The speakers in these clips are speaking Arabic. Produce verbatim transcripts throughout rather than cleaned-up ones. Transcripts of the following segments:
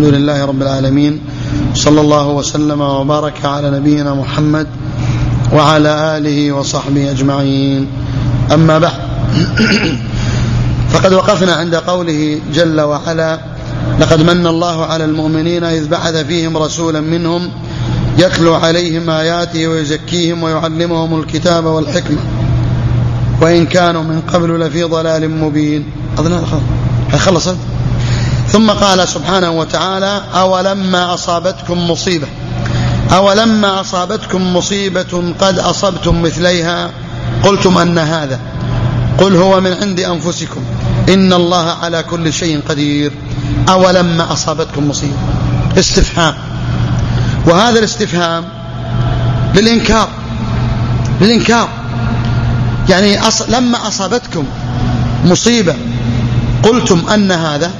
الحمد لله رب العالمين، صلى الله وسلم وبارك على نبينا محمد وعلى آله وصحبه أجمعين. أما بعد، فقد وقفنا عند قوله جل وعلا: لقد من الله على المؤمنين إذ بعث فيهم رسولا منهم يتلو عليهم آياته ويزكيهم ويعلمهم الكتاب والحكمة وإن كانوا من قبل لفي ضلال مبين. أظن خلصت. ثم قال سبحانه وتعالى: أولما أصابتكم مصيبة أولما أصابتكم مصيبة قد أصبتم مثليها قلتم أن هذا قل هو من عند أنفسكم إن الله على كل شيء قدير. أولما أصابتكم مصيبة، استفهام، وهذا الاستفهام للإنكار للإنكار يعني أص... لما أصابتكم مصيبة قلتم أن هذا،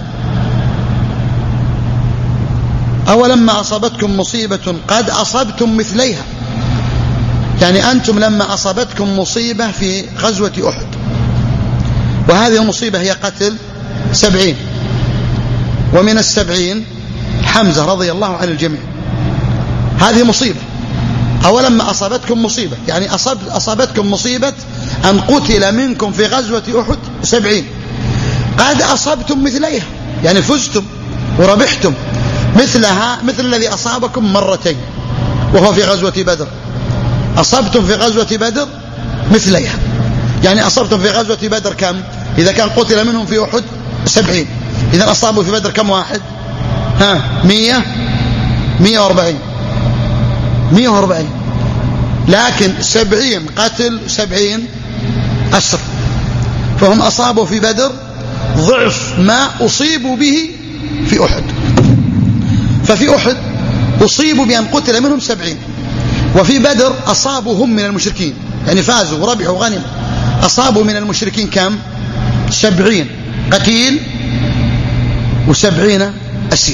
أولما أصابتكم مصيبة قد أصبتم مثليها، يعني أنتم لما أصابتكم مصيبة في غزوة أحد، وهذه المصيبة هي قتل سبعين، ومن السبعين حمزة رضي الله عن الجميع، هذه مصيبة. أولما أصابتكم مصيبة يعني أصاب أصابتكم مصيبة أن قتل منكم في غزوة أحد سبعين، قد أصبتم مثليها يعني فزتم وربحتم مثلها، مثل الذي أصابكم مرتين وهو في غزوة بدر. أصبتم في غزوة بدر مثليها، يعني أصبتم في غزوة بدر كم؟ إذا كان قتل منهم في أحد سبعين، إذا أصابوا في بدر كم واحد؟ ها مية مية واربعين مية واربعين، لكن سبعين قتل سبعين أسر، فهم أصابوا في بدر ضعف ما أصيبوا به في أحد. ففي أحد أصيبوا بأن قتل منهم سبعين، وفي بدر أصابوا هم من المشركين، يعني فازوا وربحوا غنم، أصابوا من المشركين كم؟ سبعين قتيل وسبعين أسير.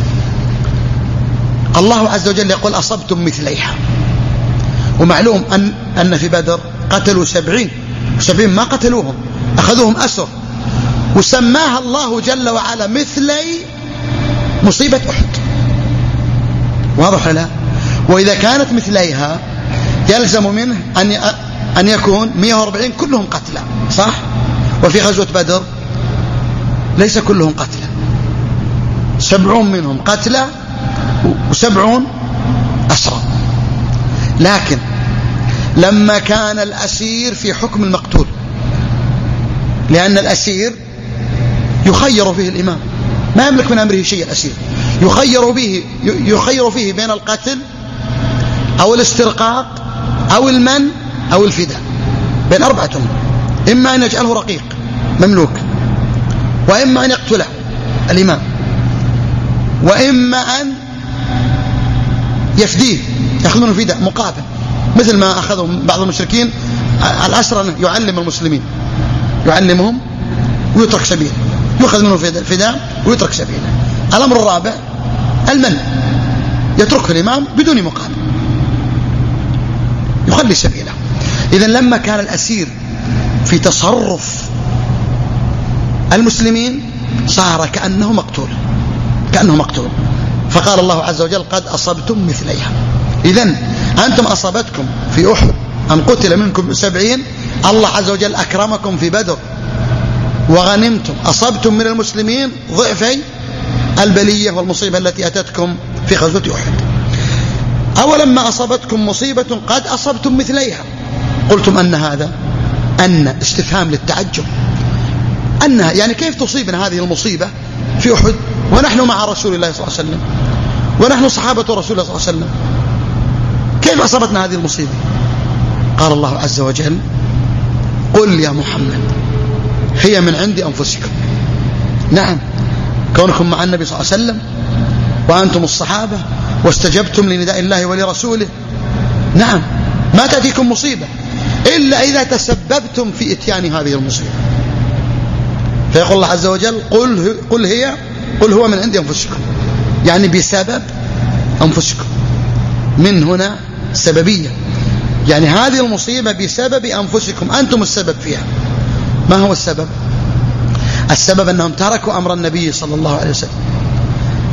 الله عز وجل يقول: أصبتم مثليها. ومعلوم أن, أن في بدر قتلوا سبعين، سبعين ما قتلوهم، أخذوهم أسر، وسماها الله جل وعلا مثلي مصيبة أحد. واضح لا؟ وإذا كانت مثليها يلزم منه أن أن يكون مئة وأربعين كلهم قتلى، صح؟ وفي غزوة بدر ليس كلهم قتلى، سبعون منهم قتلى وسبعون أسرى. لكن لما كان الأسير في حكم المقتول، لأن الأسير يخير فيه الإمام، ما يملك من أمره شيء، الأسير يخير به يخير فيه بين القتل أو الاسترقاق أو المن أو الفداء، بين أربعة أمور: إما أن يجعله رقيق مملوك، وإما أن يقتله الإمام، وإما أن يفديه يأخذون الفداء مقابل، مثل ما أخذوا بعض المشركين الأسرى، يعلم المسلمين يعلمهم ويترك سبيله، يأخذ منه الفداء ويترك سبيله. الأمر الرابع المن، يتركه الإمام بدون مقابل، يخلي سبيله. إذن لما كان الأسير في تصرف المسلمين صار كأنه مقتول كأنه مقتول فقال الله عز وجل: قد أصبتم مثليها. إذن أنتم أصابتكم في أحد أن قتل منكم سبعين، الله عز وجل أكرمكم في بدر وغنمتم، أصبتم من المسلمين ضعفي البلية والمصيبة التي أتتكم في غزوة أحد. أولما أصابتكم مصيبة قد أصبتم مثليها قلتم أن هذا، أن استفهام للتعجب، أن يعني كيف تصيبنا هذه المصيبة في أحد ونحن مع رسول الله صلى الله عليه وسلم ونحن صحابة رسول الله صلى الله عليه وسلم، كيف أصابتنا هذه المصيبة؟ قال الله عز وجل: قل يا محمد هي من عند أنفسكم. نعم، كونكم مع النبي صلى الله عليه وسلم وأنتم الصحابة واستجبتم لنداء الله ولرسوله، نعم، ما تأتيكم مصيبة إلا إذا تسببتم في إتيان هذه المصيبة. فيقول الله عز وجل: قل, قل هي قل هو من عند أنفسكم، يعني بسبب أنفسكم. من هنا سببية، يعني هذه المصيبة بسبب أنفسكم، أنتم السبب فيها. ما هو السبب؟ السبب أنهم تركوا أمر النبي صلى الله عليه وسلم،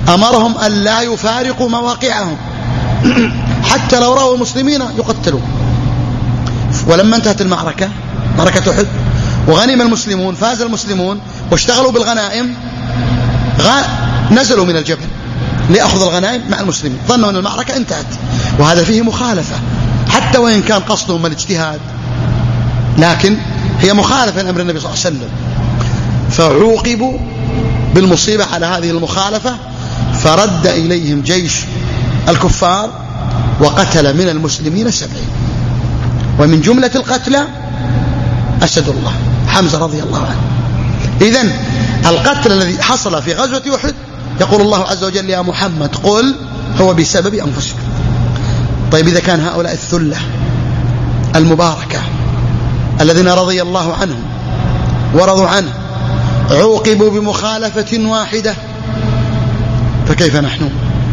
أمرهم أن لا يفارقوا مواقعهم حتى لو رأوا المسلمين يقتلوا. ولما انتهت المعركة، معركة أحد، وغنم المسلمون، فاز المسلمون واشتغلوا بالغنائم، نزلوا من الجبل ليأخذ الغنائم مع المسلمين، ظنوا أن المعركة انتهت. وهذا فيه مخالفة، حتى وإن كان قصدهم الاجتهاد، لكن هي مخالفة لأمر النبي صلى الله عليه وسلم. فعوقبوا بالمصيبة على هذه المخالفة، فرد إليهم جيش الكفار وقتل من المسلمين سبعين، ومن جملة القتلى أسد الله حمزة رضي الله عنه. إذن القتل الذي حصل في غزوة أحد يقول الله عز وجل يا محمد قل هو بسبب أنفسكم. طيب إذا كان هؤلاء الثلة المباركة الذين رضي الله عنهم ورضوا عنه عوقبوا بمخالفة واحدة، فكيف نحن؟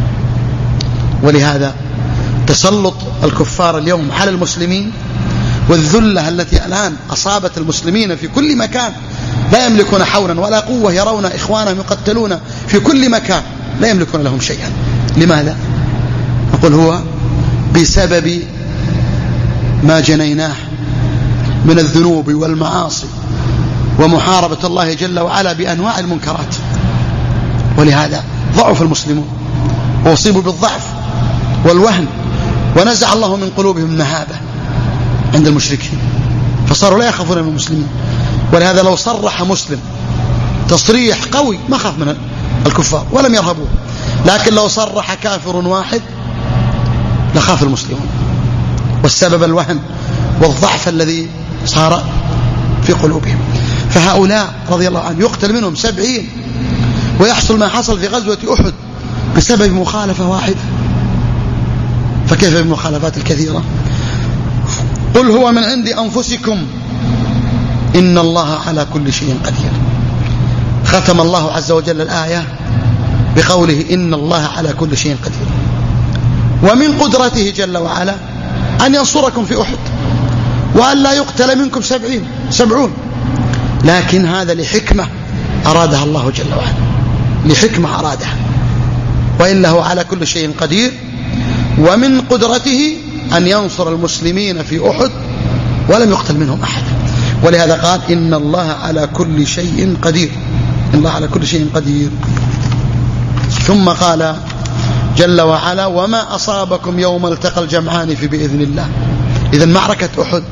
ولهذا تسلط الكفار اليوم على المسلمين والذلة التي الآن أصابت المسلمين في كل مكان، لا يملكون حولا ولا قوة، يرون إخوانهم يقتلون في كل مكان، لا يملكون لهم شيئا. لماذا؟ نقول هو بسبب ما جنيناه من الذنوب والمعاصي ومحاربة الله جل وعلا بأنواع المنكرات. ولهذا ضعف المسلمون وأصيبوا بالضعف والوهن، ونزع الله من قلوبهم المهابة عند المشركين، فصاروا لا يخافون من المسلمين. ولهذا لو صرح مسلم تصريح قوي ما خاف من الكفار ولم يرهبوه، لكن لو صرح كافر واحد لخاف المسلمون، والسبب الوهن والضعف الذي صار في قلوبهم. فهؤلاء رضي الله عنهم يقتل منهم سبعين، ويحصل ما حصل في غزوة أحد بسبب مخالفة واحدة، فكيف بالمخالفات الكثيرة؟ قل هو من عند أنفسكم إن الله على كل شيء قدير. ختم الله عز وجل الآية بقوله إن الله على كل شيء قدير. ومن قدرته جل وعلا أن ينصركم في أحد وأن لا يقتل منكم سبعين سبعون، لكن هذا لحكمة أرادها الله جل وعلا، لحكمة أرادها، وإنه هو على كل شيء قدير. ومن قدرته أن ينصر المسلمين في أحد ولم يقتل منهم أحد، ولهذا قال إن الله على كل شيء قدير، إن الله على كل شيء قدير. ثم قال جل وعلا وما أصابكم يوم التقى الجمعان فبإذن الله. إذن معركة أحد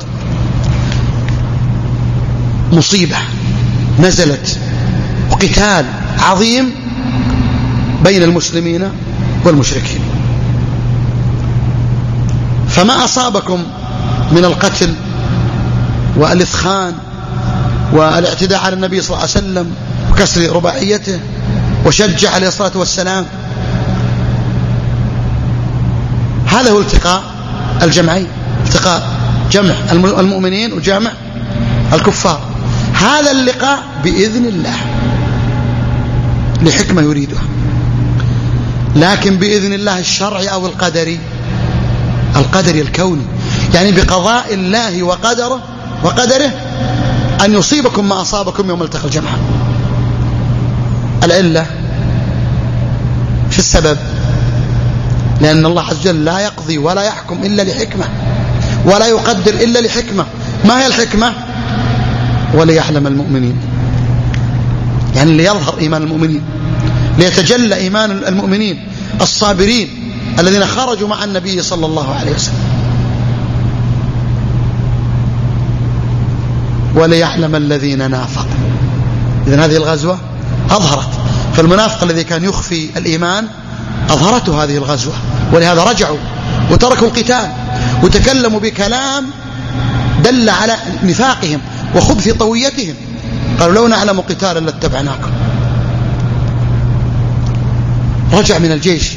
مصيبة نزلت، وقتال عظيم بين المسلمين والمشركين. فما أصابكم من القتل والإثخان والاعتداء على النبي صلى الله عليه وسلم وكسر رباعيته وشجع عليه الصلاة والسلام، هذا هو التقاء الجمعين، التقاء جمع المؤمنين وجمع الكفار. هذا اللقاء بإذن الله لحكمة يريدها، لكن بإذن الله الشرعي أو القدري، القدري الكوني، يعني بقضاء الله وقدره وقدره أن يصيبكم ما أصابكم يوم التقى الجمعان. العلة في السبب، لأن الله عز وجل لا يقضي ولا يحكم إلا لحكمة، ولا يقدر إلا لحكمة. ما هي الحكمة؟ وليعلم المؤمنين، يعني ليظهر إيمان المؤمنين، ليتجلى إيمان المؤمنين الصابرين الذين خرجوا مع النبي صلى الله عليه وسلم، وليعلم الذين نافقوا. إذن هذه الغزوة أظهرت، فالمنافق الذي كان يخفي الإيمان أظهرته هذه الغزوة، ولهذا رجعوا وتركوا القتال وتكلموا بكلام دل على نفاقهم وخبث طويتهم. قالوا لو نعلم قتالا لاتبعناكم. رجع من الجيش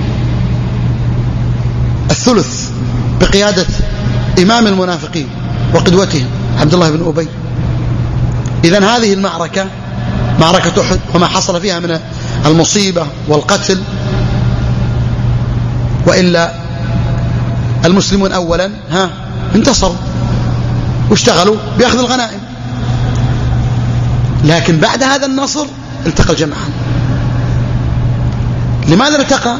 الثلث بقيادة إمام المنافقين وقدوتهم عبد الله بن أبي. إذن هذه المعركة معركة أحد وما حصل فيها من المصيبة والقتل، وإلا المسلمون أولا ها انتصروا واشتغلوا بأخذ الغنائم، لكن بعد هذا النصر التقى الجمعان. لماذا ارتقى؟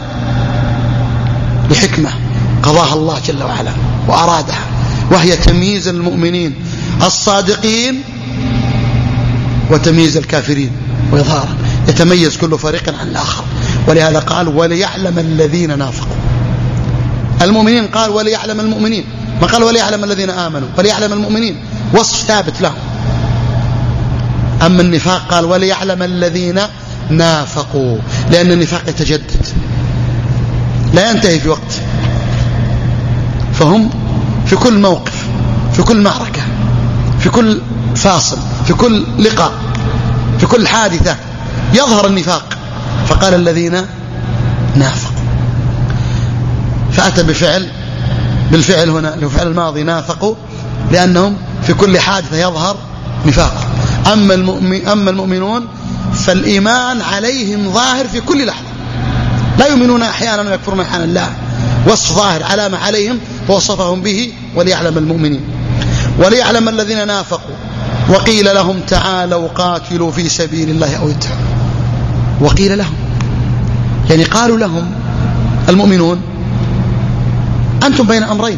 لحكمة قضاها الله جل وعلا وأرادها، وهي تمييز المؤمنين الصادقين وتمييز الكافرين وإظهارا، يتميز كل فريق عن الآخر. ولهذا قال وليعلم الذين نافقوا. المؤمنين قال وليعلم المؤمنين، ما قال وليعلم الذين آمنوا، وليعلم المؤمنين وصف ثابت لهم. أما النفاق قال وليعلم الذين نافقوا، لأن النفاق يتجدد لا ينتهي في وقت، فهم في كل موقف، في كل معركة، في كل فاصل، في كل لقاء، في كل حادثة يظهر النفاق. فقال الذين نافقوا، فأتى بفعل بالفعل هنا الفعل الماضي نافقوا، لأنهم في كل حادثة يظهر نفاق. أما المؤمن أما المؤمنون فالإيمان عليهم ظاهر في كل لحظة، لا يؤمنون أحيانا ويكفرون أحيانا، لا، وصف ظاهر علامة عليهم فوصفهم به وليعلم المؤمنين. وليعلم الذين نافقوا وقيل لهم تعالوا قاتلوا في سبيل الله أو ادعوا. وقيل لهم يعني قالوا لهم المؤمنون أنتم بين أمرين،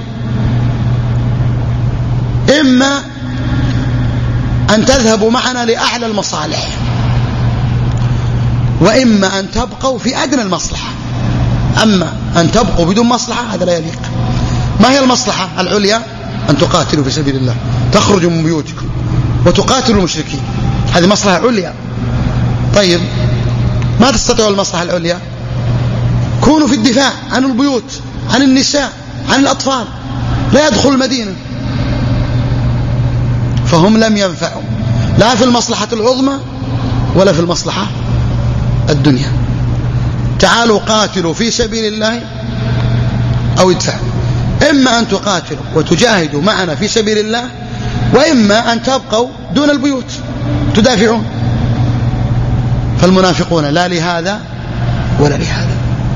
إما أن تذهبوا معنا لأعلى المصالح، وإما أن تبقوا في أدنى المصلحة. أما أن تبقوا بدون مصلحة هذا لا يليق. ما هي المصلحة العليا؟ أن تقاتلوا في سبيل الله، تخرجوا من بيوتكم وتقاتلوا المشركين، هذه مصلحة عليا. طيب ما تستطيعوا المصلحة العليا؟ كونوا في الدفاع عن البيوت، عن النساء، عن الأطفال، لا يدخل المدينة. فهم لم ينفعوا لا في المصلحة العظمى ولا في المصلحة الدنيا. تعالوا قاتلوا في سبيل الله أو ادفعوا، إما أن تقاتلوا وتجاهدوا معنا في سبيل الله، وإما أن تبقوا دون البيوت تدافعون. فالمنافقون لا لهذا ولا لهذا.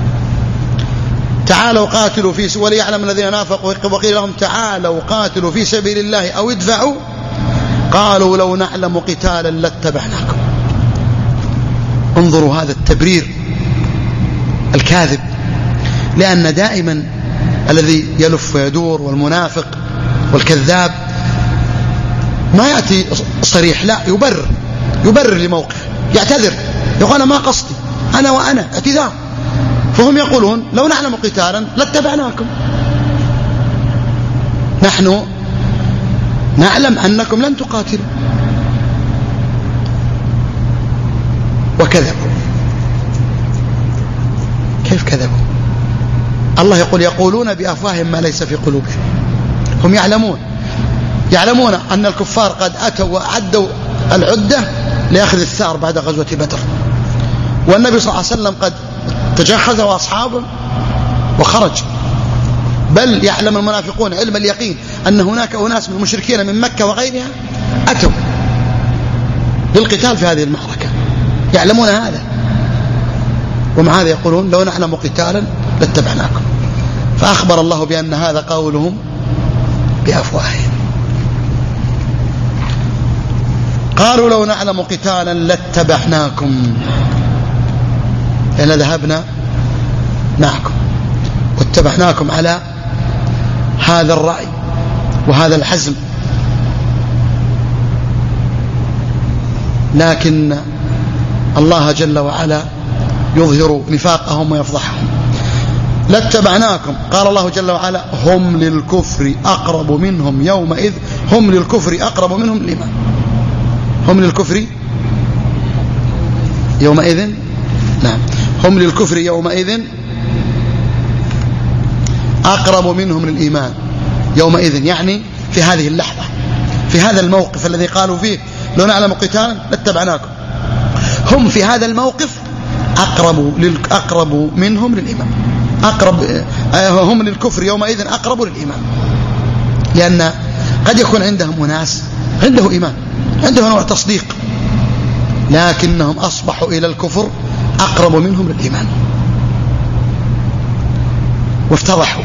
تعالوا قاتلوا في وليعلم الذين نافقوا وقيل لهم تعالوا قاتلوا في سبيل الله أو ادفعوا قالوا لو نعلم قتالا لاتبعناكم. انظروا هذا التبرير الكاذب، لأن دائما الذي يلف ويدور والمنافق والكذاب ما يأتي صريح، لا، يبرر يبرر لموقف، يعتذر، يقول أنا ما قصدي، أنا وأنا اعتذار. فهم يقولون لو نعلم قتالا لاتبعناكم، نحن نعلم أنكم لن تقاتلوا. وكذبوا. كيف كذبوا؟ الله يقول يقولون بأفواههم ما ليس في قلوبهم. هم يعلمون يعلمون أن الكفار قد أتوا وعدوا العدة لأخذ الثار بعد غزوة بدر، والنبي صلى الله عليه وسلم قد تجهز وأصحابه وخرج. بل يعلم المنافقون علم اليقين أن هناك أناس من المشركين من مكة وغيرها أتوا للقتال في هذه المعركة، يعلمون هذا، ومع هذا يقولون لو نعلم قتالا لاتبعناكم. فأخبر الله بأن هذا قولهم بأفواههم. قالوا لو نعلم قتالا لاتبعناكم، لأن ذهبنا معكم واتبعناكم على هذا الرأي وهذا الحزم. لكن الله جل وعلا يظهر نفاقهم ويفضحهم. لاتبعناكم، قال الله جل وعلا هم للكفر أقرب منهم يومئذ، هم للكفر أقرب منهم للإيمان. هم للكفر يومئذ، نعم، هم للكفر يومئذ أقرب منهم للإيمان. يومئذ يعني في هذه اللحظة، في هذا الموقف الذي قالوا فيه لو نعلم قتالا لاتبعناكم، هم في هذا الموقف أقرب أقرب منهم للإيمان. أقرب هم للكفر يومئذ أقرب للإيمان، لأن قد يكون عندهم أناس عنده إيمان، عنده نوع تصديق، لكنهم أصبحوا إلى الكفر أقرب منهم للإيمان، وافتضحوا،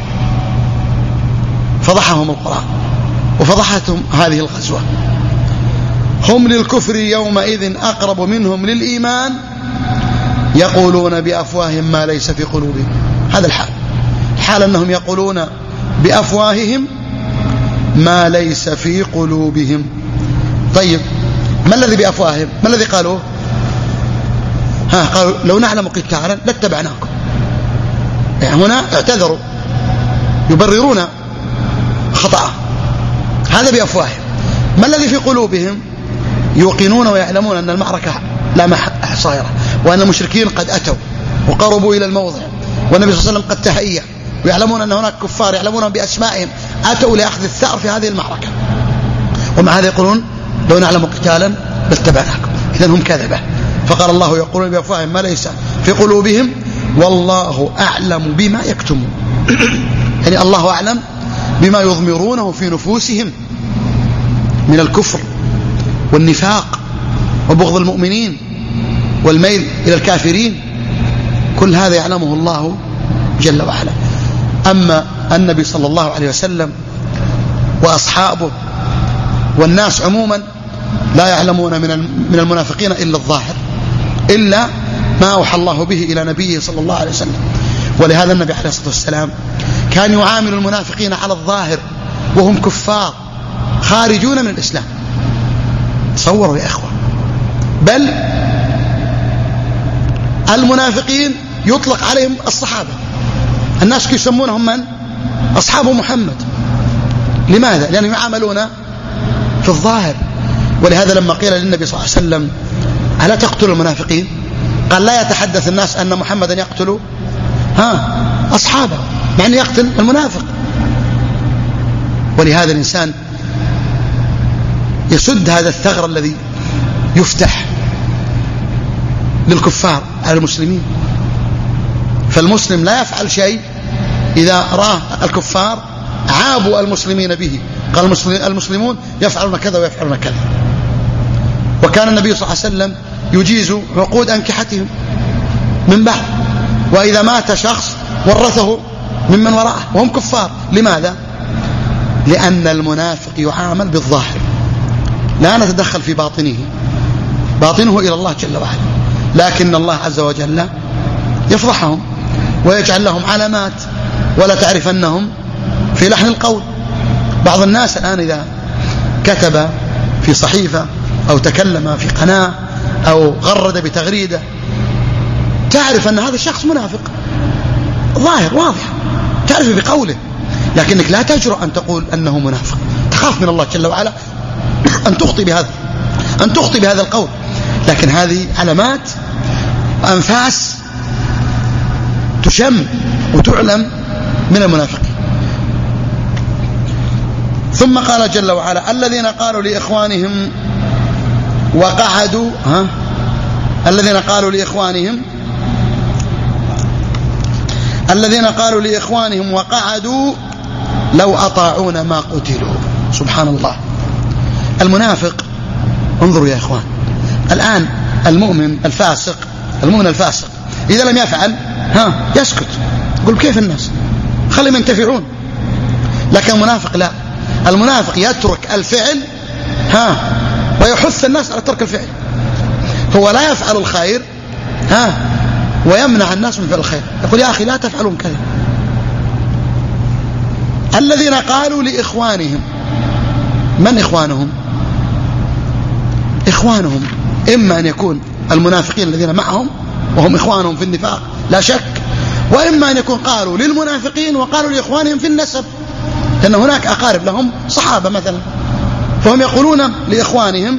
فضحهم القرآن وفضحتهم هذه الغزوة. هم للكفر يومئذ أقرب منهم للإيمان يقولون بأفواههم ما ليس في قلوبهم. هذا الحال، الحال أنهم يقولون بأفواههم ما ليس في قلوبهم. طيب ما الذي بأفواههم؟ ما الذي قالوه؟ ها قالوا لو نعلم قتالا لاتبعناكم. يعني هنا اعتذروا يبررون خطأ، هذا بأفواههم. ما الذي في قلوبهم؟ يوقنون ويعلمون أن المعركة لا محل صائرة، وأن المشركين قد أتوا وقربوا إلى الموضع، والنبي صلى الله عليه وسلم قد تهيأ، ويعلمون أن هناك كفار يعلمون بأسمائهم أتوا لأخذ الثأر في هذه المعركة، ومع هذا يقولون لو نعلم قتالا لاتبعناكم. إذن هم كذبة. فقال الله يقولون بأفواههم ما ليس في قلوبهم والله أعلم بما يكتمون. يعني الله أعلم بما يضمرونه في نفوسهم من الكفر والنفاق وبغض المؤمنين والميل إلى الكافرين، كل هذا يعلمه الله جل وعلا. أما النبي صلى الله عليه وسلم وأصحابه والناس عموما لا يعلمون من المنافقين إلا الظاهر، إلا ما أوحى الله به إلى نبيه صلى الله عليه وسلم. ولهذا النبي عليه الصلاة والسلام كان يعامل المنافقين على الظاهر وهم كفار خارجون من الإسلام. تصوروا يا إخوة، بل المنافقين يطلق عليهم الصحابة، الناس يسمونهم من؟ أصحاب محمد. لماذا؟ لأنهم يعاملون في الظاهر. ولهذا لما قيل للنبي صلى الله عليه وسلم ألا تقتل المنافقين؟ قال لا يتحدث الناس أن محمدا يقتل ها أصحابه، مع أنه يقتل المنافق. ولهذا الإنسان يسد هذا الثغر الذي يفتح للكفار على المسلمين. فالمسلم لا يفعل شيء إذا راه الكفار عابوا المسلمين به، قال المسلمون يفعلون كذا ويفعلون كذا. وكان النبي صلى الله عليه وسلم يجيز عقود أنكحتهم من بعد، وإذا مات شخص ورثه ممن وراءه وهم كفار. لماذا؟ لأن المنافق يعامل بالظاهر، لا نتدخل في باطنه، باطنه إلى الله جل وعلا، لكن الله عز وجل يفضحهم ويجعل لهم علامات ولا تعرف أنهم في لحن القول. بعض الناس الآن إذا كتب في صحيفة أو تكلم في قناة أو غرد بتغريدة تعرف أن هذا الشخص منافق، ظاهر واضح، تعرف بقوله، لكنك لا تجرؤ أن تقول أنه منافق، تخاف من الله جل وعلا أن تخطي بهذا أن تخطي بهذا القول. لكن هذه علامات أنفاس تشم وتعلم من المنافقين. ثم قال جل وعلا الذين قالوا لإخوانهم وقعدوا ها الذين قالوا لإخوانهم الذين قالوا لإخوانهم وقعدوا لو أطاعون ما قتلوا. سبحان الله. المنافق، انظروا يا إخوان، الآن المؤمن الفاسق المؤمن الفاسق إذا لم يفعل ها يسكت، يقول كيف الناس خلهم ينتفعون. لكن المنافق لا، المنافق يترك الفعل ها ويحث الناس على ترك الفعل. هو لا يفعل الخير ها ويمنع الناس من فعل الخير، يقول يا أخي لا تفعلون كذا. الذين قالوا لإخوانهم، من إخوانهم؟ إخوانهم إما أن يكون المنافقين الذين معهم وهم إخوانهم في النفاق لا شك، وإما أن يكون قالوا للمنافقين وقالوا لإخوانهم في النسب، لأن هناك أقارب لهم صحابة مثلا، فهم يقولون لإخوانهم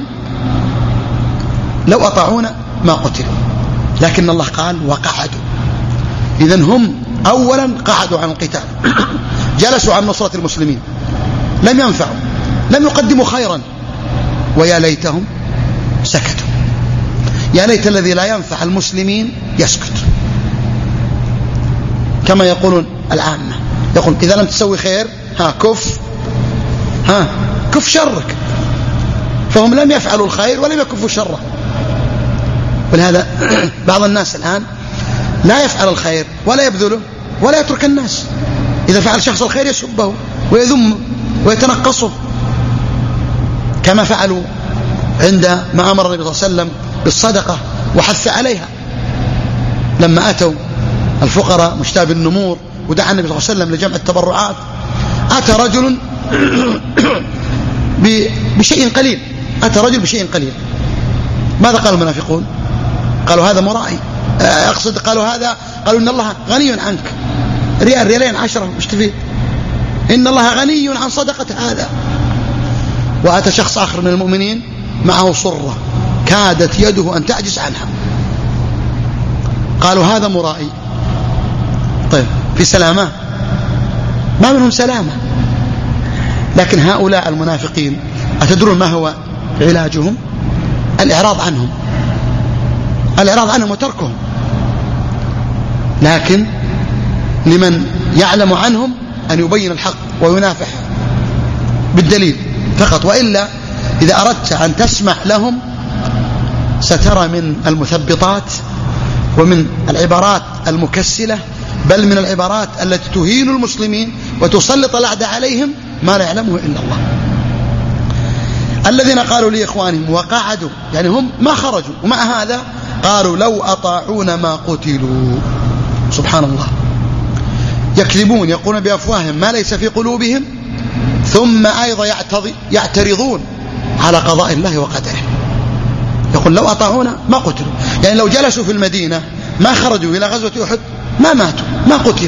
لو أطاعونا ما قتلوا. لكن الله قال وقعدوا، إذن هم أولا قعدوا عن القتال جلسوا عن نصرة المسلمين، لم ينفعوا، لم يقدموا خيرا، ويا ليتهم سكتوا. يا ليت الذي لا ينفع المسلمين يسكت، كما يقولون العامة، يقول إذا لم تسوي خير ها كف ها كف شرك، فهم لم يفعلوا الخير ولم يكفوا شره. ولهذا بعض الناس الآن لا يفعل الخير ولا يبذله ولا يترك الناس، إذا فعل شخص الخير يسبه ويذمه ويتنقصه، كما فعلوا عند ما أمر النبي صلى الله عليه وسلم بالصدقة وحث عليها، لما أتوا الفقراء مشتاب النمور ودعا النبي صلى الله عليه وسلم لجمع التبرعات، أتى رجل بشيء قليل، أتى رجل بشيء قليل. ماذا قال المنافقون؟ قالوا هذا مرائي، أقصد قالوا هذا، قالوا إن الله غني عنك، ريال ريالين عشرة مش تفيد، إن الله غني عن صدقة هذا. وأتى شخص آخر من المؤمنين معه صرة كادت يده أن تعجز عنها، قالوا هذا مرائي. طيب في سلامة؟ ما منهم سلامة. لكن هؤلاء المنافقين أتدرون ما هو علاجهم؟ الإعراض عنهم، الإعراض عنهم وتركهم. لكن لمن يعلم عنهم أن يبين الحق وينافح بالدليل فقط، وإلا إذا أردت أن تسمع لهم سترى من المثبطات ومن العبارات المكسلة، بل من العبارات التي تهين المسلمين وتسلط الأعداء عليهم ما لا يعلمه إلا الله. الذين قالوا لإخوانهم وقعدوا، يعني هم ما خرجوا، ومع هذا قالوا لو أطاعون ما قتلوا. سبحان الله، يكذبون، يقولون بأفواههم ما ليس في قلوبهم، ثم أيضا يعترضون على قضاء الله وقدره. يقول لو أطاعونا ما قتلوا، يعني لو جلسوا في المدينة ما خرجوا إلى غزوة أحد ما ماتوا، ما قتلوا.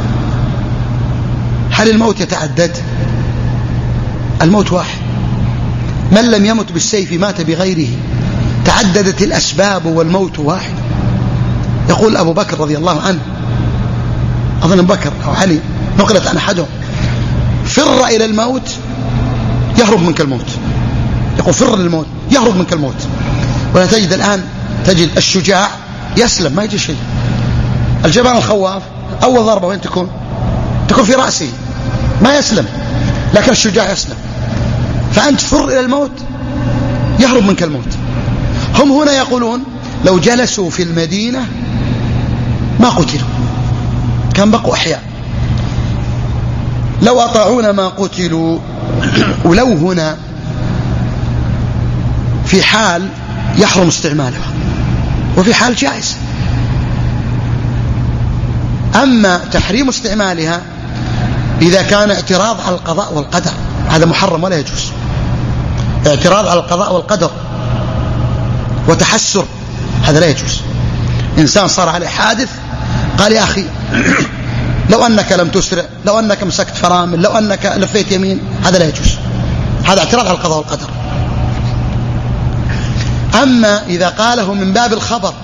هل الموت يتعدد؟ الموت واحد، من لم يمت بالسيف مات بغيره، تعددت الأسباب والموت واحد. يقول أبو بكر رضي الله عنه، أظن أبو بكر أو علي نقلت عن أحدهم، فر إلى الموت يهرب منك الموت، يقول فر للموت يهرب منك الموت. ولا تجد الآن تجد الشجاع يسلم ما يجي شيء، الجبان الخواف أول ضربة وين تكون؟ تكون في رأسه ما يسلم، لكن الشجاع يسلم. فأنت فر إلى الموت يهرب منك الموت. هم هنا يقولون لو جلسوا في المدينة ما قتلوا، كان بقوا أحياء. لو أطاعون ما قتلوا. ولو هنا في حال يحرم استعمالها وفي حال جائز. أما تحريم استعمالها إذا كان اعتراض على القضاء والقدر، هذا محرم ولا يجوز. اعتراض على القضاء والقدر وتحسر هذا لا يجوز. إنسان صار عليه حادث قال يا أخي لو أنك لم تسرع، لو أنك مسكت فرامل، لو أنك لفيت يمين، هذا لا يجوز، هذا اعتراض على القضاء والقدر. أما إذا قاله من باب الخبر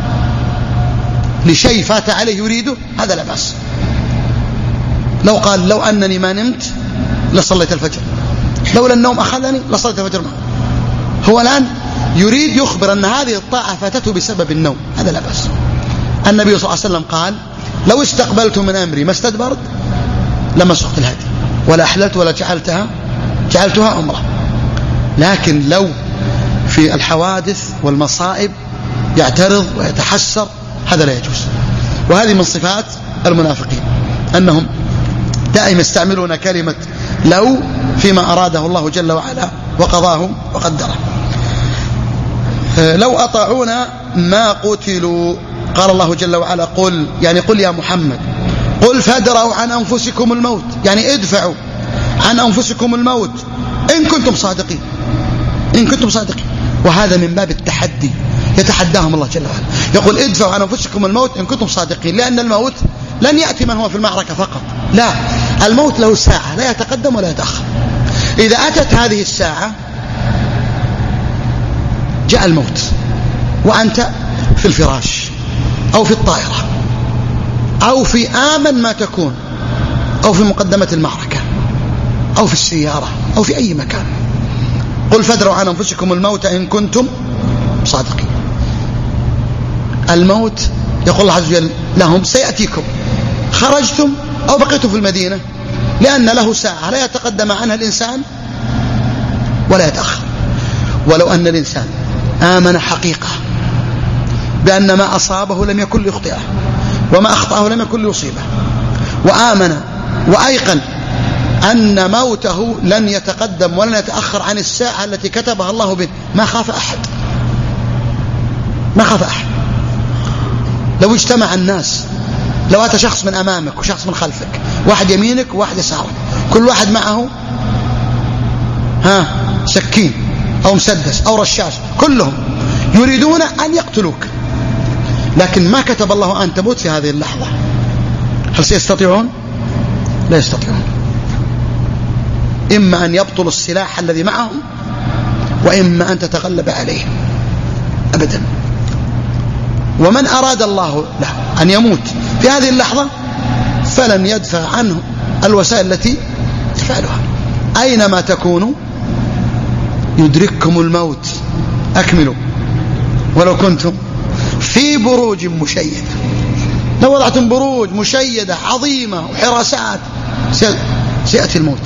لشيء فات عليه يريده هذا لا بأس. لو قال لو أنني ما نمت لصليت الفجر، لولا النوم أخذني لصليت الفجر معه، هو الآن يريد يخبر أن هذه الطاعة فاتته بسبب النوم، هذا لا بأس. النبي صلى الله عليه وسلم قال لو استقبلت من أمري ما استدبرت لما سقت الهدي ولا أحللت ولا جعلتها جعلتها عمرة. لكن لو في الحوادث والمصائب يعترض ويتحسر هذا لا يجوز. وهذه من صفات المنافقين أنهم دائما يستعملون كلمة لو فيما أراده الله جل وعلا وقضاه وقدره. لو أطاعونا ما قتلوا. قال الله جل وعلا قل، يعني قل يا محمد، قل فادروا عن أنفسكم الموت، يعني ادفعوا عن أنفسكم الموت إن كنتم صادقين، إن كنتم صادقين. وهذا من باب التحدي، يتحداهم الله جل وعلا، يقول ادفعوا عن أنفسكم الموت إن كنتم صادقين، لأن الموت لن يأتي من هو في المعركة فقط، لا، الموت له ساعة لا يتقدم ولا يتأخر. إذا أتت هذه الساعة جاء الموت وأنت في الفراش أو في الطائرة أو في آمن ما تكون أو في مقدمة المعركة أو في السيارة أو في أي مكان. قل فادروا عن أنفسكم الموت إن كنتم صادقين. الموت يقول الله عز وجل لهم سيأتيكم خرجتم أو بقيتم في المدينة، لأن له ساعة لا يتقدم عنها الإنسان ولا يتأخر. ولو أن الإنسان آمن حقيقة بأن ما أصابه لم يكن ليخطئه وما أخطأه لم يكن ليصيبه، وآمن وأيقن أن موته لن يتقدم ولن يتأخر عن الساعة التي كتبها الله به، ما خاف أحد، ما خاف أحد. لو اجتمع الناس، لو أتى شخص من أمامك وشخص من خلفك، واحد يمينك وواحد يسارك، كل واحد معه ها سكين أو مسدس أو رشاش، كلهم يريدون أن يقتلوك، لكن ما كتب الله أن تموت في هذه اللحظة. هل سيستطيعون؟ لا يستطيعون. إما أن يبطلوا السلاح الذي معهم، وإما أن تتغلب عليه أبدا. ومن أراد الله له أن يموت في هذه اللحظة فلن يدفع عنه الوسائل التي تفعلها. أينما تكونوا يدرككم الموت. أكملوا ولو كنتم في بروج مشيدة. لو وضعتم بروج مشيدة عظيمة وحراسات سيأتي الموت.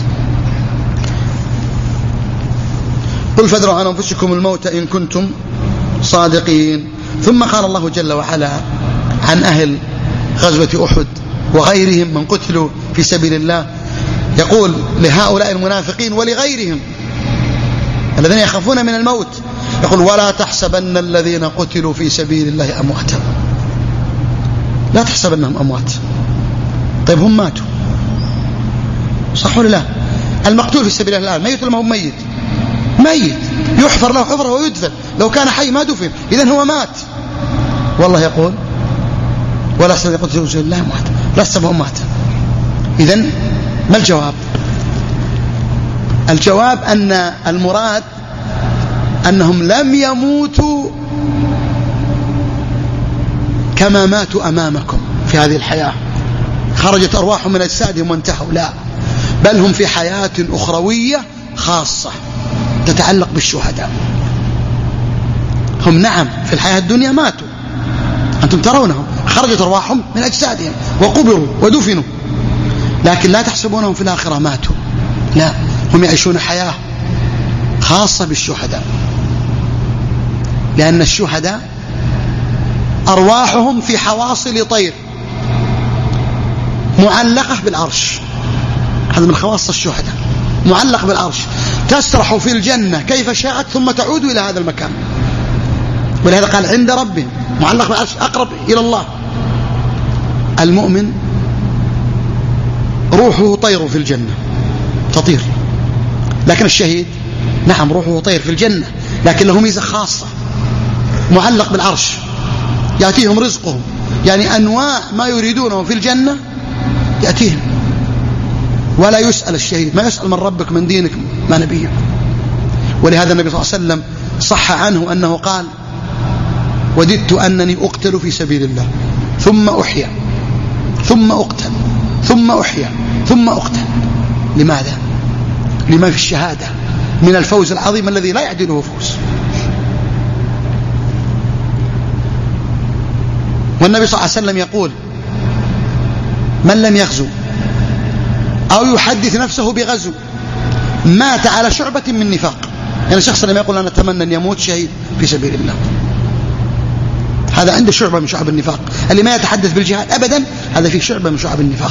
قل فادروا عن أنفسكم الموت إن كنتم صادقين. ثم قال الله جل وعلا عن أهل غزوة أحد وغيرهم من قتلوا في سبيل الله، يقول لهؤلاء المنافقين ولغيرهم الذين يخافون من الموت، يقول ولا تحسبن الذين قتلوا في سبيل الله أمواتا. لا تحسبنهم أموات. طيب هم ماتوا، صح ولا لا؟ المقتول في سبيل الله ميت ولا ما هو ميت؟ ميت، يحفر له حفرة ويدفن. لو كان حي ما دفن، إذن هو مات. والله يقول ولا تحسبن الذين قتلوا في سبيل الله أمواتا، لا تحسبهم مات. إذن ما الجواب؟ الجواب أن المراد أنهم لم يموتوا كما ماتوا أمامكم في هذه الحياة، خرجت أرواحهم من أجسادهم وانتهوا، لا، بل هم في حياة أخروية خاصة تتعلق بالشهداء. هم نعم في الحياة الدنيا ماتوا، أنتم ترونهم، خرجت أرواحهم من أجسادهم وقبروا ودفنوا، لكن لا تحسبونهم في الآخرة ماتوا، لا، هم يعيشون حياة خاصة بالشهداء، لأن الشهداء أرواحهم في حواصل طير معلقة بالعرش. هذا من خواص الشهداء، معلق بالعرش، تسرح في الجنة كيف شاءت ثم تعود إلى هذا المكان. ولهذا قال عند ربهم، معلق بالعرش، أقرب إلى الله. المؤمن روحه طير في الجنة تطير، لكن الشهيد نعم روحه طير في الجنة، لكن له ميزة خاصة، معلق بالعرش، يأتيهم رزقهم، يعني أنواع ما يريدونه في الجنة يأتيهم، ولا يسأل الشهيد، ما يسأل من ربك من دينك ما نبيك. ولهذا النبي صلى الله عليه وسلم صح عنه أنه قال وددت أنني أقتل في سبيل الله ثم أحيا ثم أقتل ثم أحيا ثم أقتل. لماذا؟ لما في الشهادة من الفوز العظيم الذي لا يعدله فوز. والنبي صلى الله عليه وسلم يقول من لم يغزو أو يحدث نفسه بغزو مات على شعبة من نفاق. يعني الشخص لما يقول أنا أتمنى أن يموت شهيد في سبيل الله، هذا عنده شعبة من شعب النفاق. اللي ما يتحدث بالجهاد أبدا هذا فيه شعبة من شعب النفاق.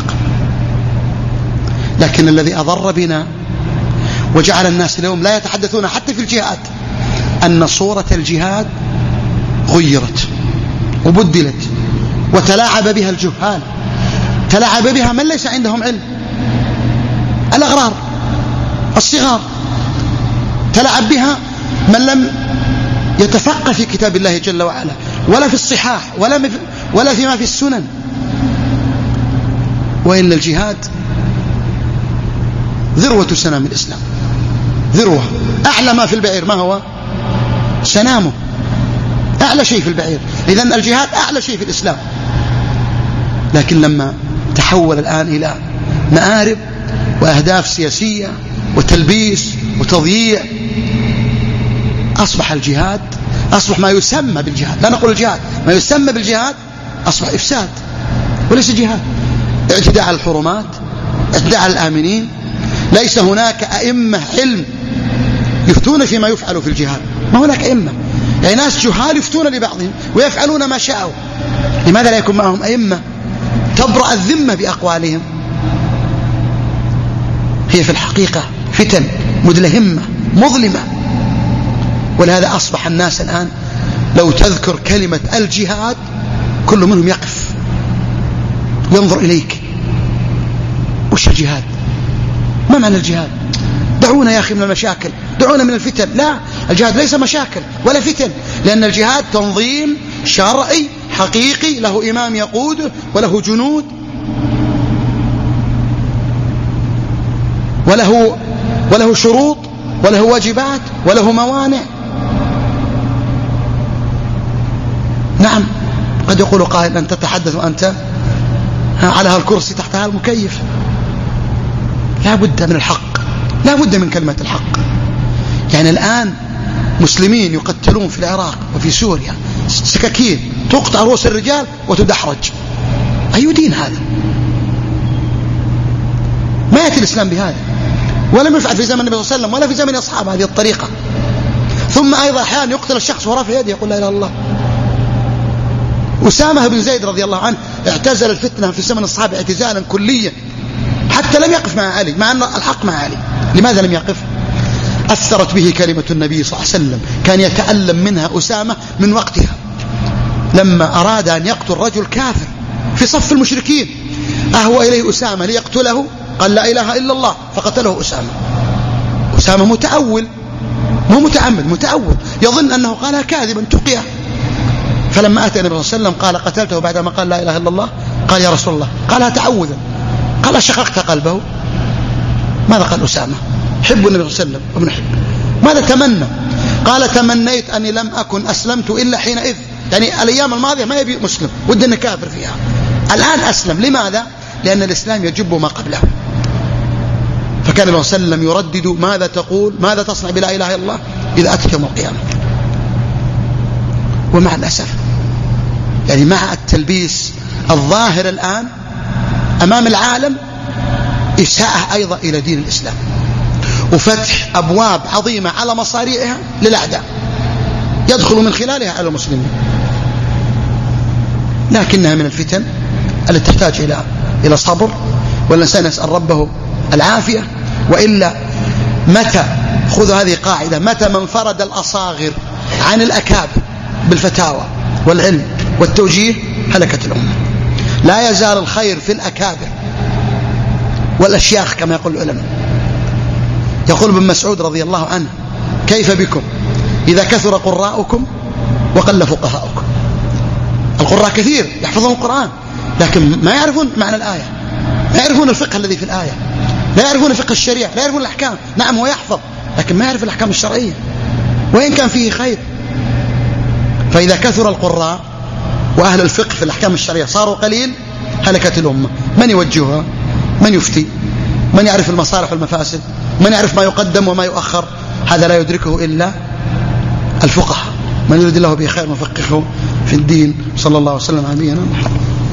لكن الذي أضر بنا وجعل الناس اليوم لا يتحدثون حتى في الجهاد أن صورة الجهاد غيرت وبدلت وتلاعب بها الجهال، تلاعب بها من ليس عندهم علم، الأغرار الصغار، تلاعب بها من لم يتفقه في كتاب الله جل وعلا ولا في الصحاح ولا ولا فيما في السنن. وإن الجهاد ذروة سنام الإسلام، ذروة، أعلى ما في البعير ما هو؟ سنامه، أعلى شيء في البعير. إذن الجهاد أعلى شيء في الإسلام. لكن لما تحول الآن إلى مآرب وأهداف سياسية وتلبيس وتضييع، أصبح الجهاد، أصبح ما يسمى بالجهاد، لا نقول الجهاد، ما يسمى بالجهاد أصبح إفساد وليس جهاد. اعتداء على الحرمات، اعتداء على الآمنين. ليس هناك أئمة علم يفتون فيما يفعل في الجهاد، ما هناك أئمة، يعني ناس جهال يفتون لبعضهم ويفعلون ما شاءوا. لماذا لا يكون معهم أئمة تبرأ الذمة بأقوالهم؟ هي في الحقيقة فتن مدلهمة مظلمة. ولهذا أصبح الناس الآن لو تذكر كلمة الجهاد كل منهم يقف ينظر إليك. وش الجهاد؟ ما معنى الجهاد؟ دعونا يا أخي من المشاكل، دعونا من الفتن. لا، الجهاد ليس مشاكل ولا فتن، لأن الجهاد تنظيم شرعي حقيقي له إمام يقوده وله جنود وله وله شروط وله واجبات وله موانع. نعم، قد يقول قائل أن تتحدث وأنت على هالكرسي تحت هالمكيف. لا بد من الحق، لا بد من كلمة الحق. يعني الآن مسلمين يقتلون في العراق وفي سوريا، سكاكين تقطع رؤوس الرجال وتدحرج. أي دين هذا؟ ما يأتي الإسلام بهذا، ولم يفعل في زمن النبي صلى الله عليه وسلم ولا في زمن أصحابه هذه الطريقة. ثم أيضا أحيانا يقتل الشخص ورافع يده يقول لا إله إلا الله. أسامة بن زيد رضي الله عنه اعتزل الفتنة في زمن الصحابة اعتزالا كليا، حتى لم يقف مع علي مع أن الحق مع علي. لماذا لم يقف؟ أثرت به كلمة النبي صلى الله عليه وسلم، كان يتألم منها أسامة من وقتها، لما أراد أن يقتل رجل كافر في صف المشركين أهوى إليه أسامة ليقتله، قال لا إله إلا الله فقتله أسامة. أسامة متأول، مو متعمد، متأول، يظن أنه قالها كاذبا تقيه. فلما أتى النبي صلى الله عليه وسلم قال قتلته بعدما قال لا إله إلا الله؟ قال يا رسول الله، قالها تعوذا. قال شققت قلبه. ماذا قال أسامة؟ حب النبي صلى الله عليه وسلم وابن حب. ماذا تمنى؟ قال تمنيت أني لم أكن أسلمت إلا حينئذ، يعني الأيام الماضية ما يبي مسلم، ود أن كافر فيها، الآن أسلم. لماذا؟ لأن الإسلام يجب ما قبله. فكان النبي صلى الله عليه وسلم يردد ماذا تقول، ماذا تصنع بلا إله إلا الله إذا أتت يوم القيامة. ومع الأسف يعني مع التلبيس الظاهر الآن أمام العالم إساءة أيضا إلى دين الإسلام، وفتح أبواب عظيمة على مصاريعها للأعداء يدخل من خلالها على المسلمين، لكنها من الفتن التي تحتاج إلى إلى صبر، والإنسان يسأل ربه العافية. وإلا متى، خذوا هذه قاعدة، متى من فرد الأصاغر عن الأكابر بالفتاوى والعلم والتوجيه هلكت الأمة. لا يزال الخير في الأكابر والأشياخ كما يقول العلماء. يقول ابن مسعود رضي الله عنه كيف بكم إذا كثر قراءكم وقل فقهاؤكم؟ القراء كثير يحفظون القرآن لكن ما يعرفون معنى الآية، لا يعرفون الفقه الذي في الآية، لا يعرفون فقه الشريعة، لا يعرفون الأحكام. نعم هو يحفظ لكن ما يعرف الأحكام الشرعية وإن كان فيه خير. فإذا كثر القراء وأهل الفقه في الأحكام الشرعية صاروا قليل هلكت الأمة. من يوجهها؟ من يفتي؟ من يعرف المصالح والمفاسد؟ من يعرف ما يقدم وما يؤخر؟ هذا لا يدركه إلا الفقهاء. من يريد الله به خير وفقهه في الدين. صلى الله وسلم على نبينا محمد.